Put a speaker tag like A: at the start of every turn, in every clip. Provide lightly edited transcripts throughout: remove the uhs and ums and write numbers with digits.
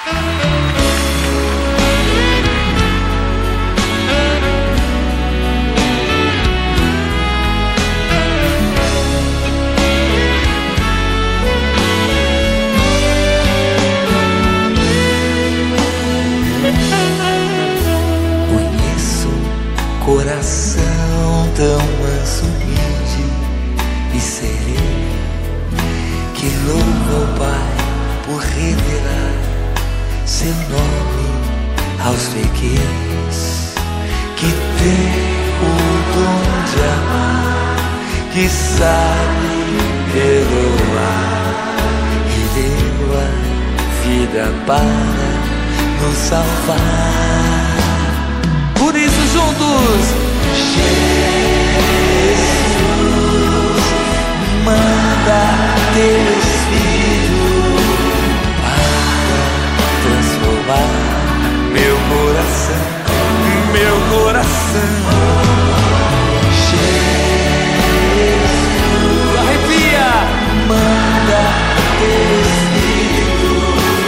A: Coração tão manso, humilde e sereno, que louva o Pai por revelar seu nome aos pequenos, que tem o dom de amar, que sabe perdoar e deu a vida para nos salvar. Por isso juntos, Jesus, manda teu Espírito para transformar meu coração, meu coração. Jesus, arrepia, manda teu Espírito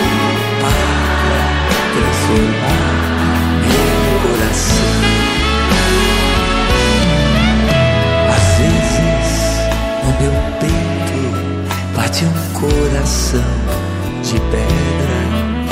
A: para transformar coração. Às vezes no meu peito bate um coração de pedra,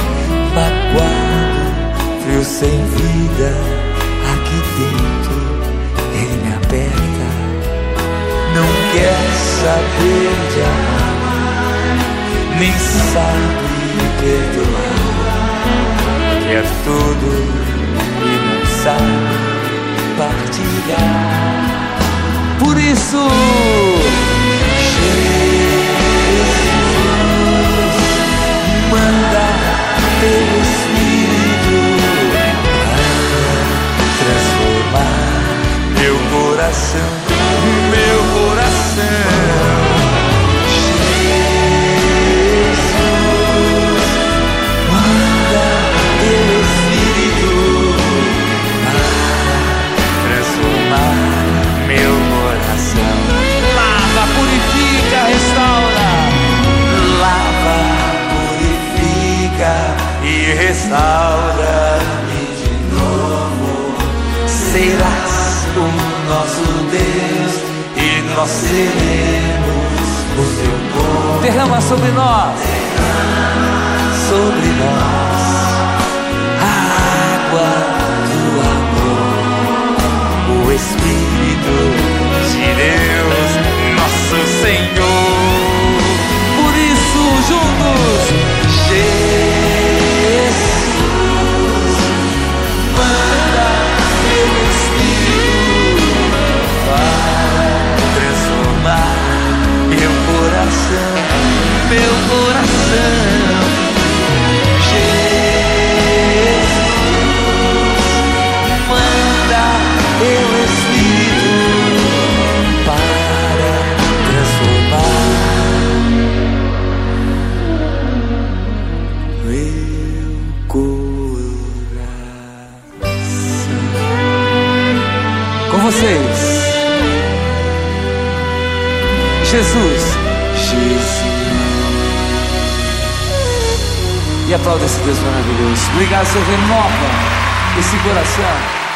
A: magoado, frio sem vida. Aqui dentro ele me aperta, não quer saber de amar, nem sabe perdoar, quer tudo e não sabe partilhar. Por isso, Jesus, manda teu Espírito para transformar meu coração, meu coração. Purifica, restaura. Lava, purifica e restaura-me de novo. Serás o nosso Deus e nós seremos o teu povo. Derrama sobre nós, sobre nós, a água do amor, o Espírito de Deus, nosso Senhor. Por isso juntos, Jesus, manda teu Espírito para transformar meu coração, meu coração. Jesus, manda teu Espírito para transformar meu coração. Com vocês, Jesus, Jesus. E aplauda esse Deus maravilhoso. Obrigado, Senhor, renova esse coração.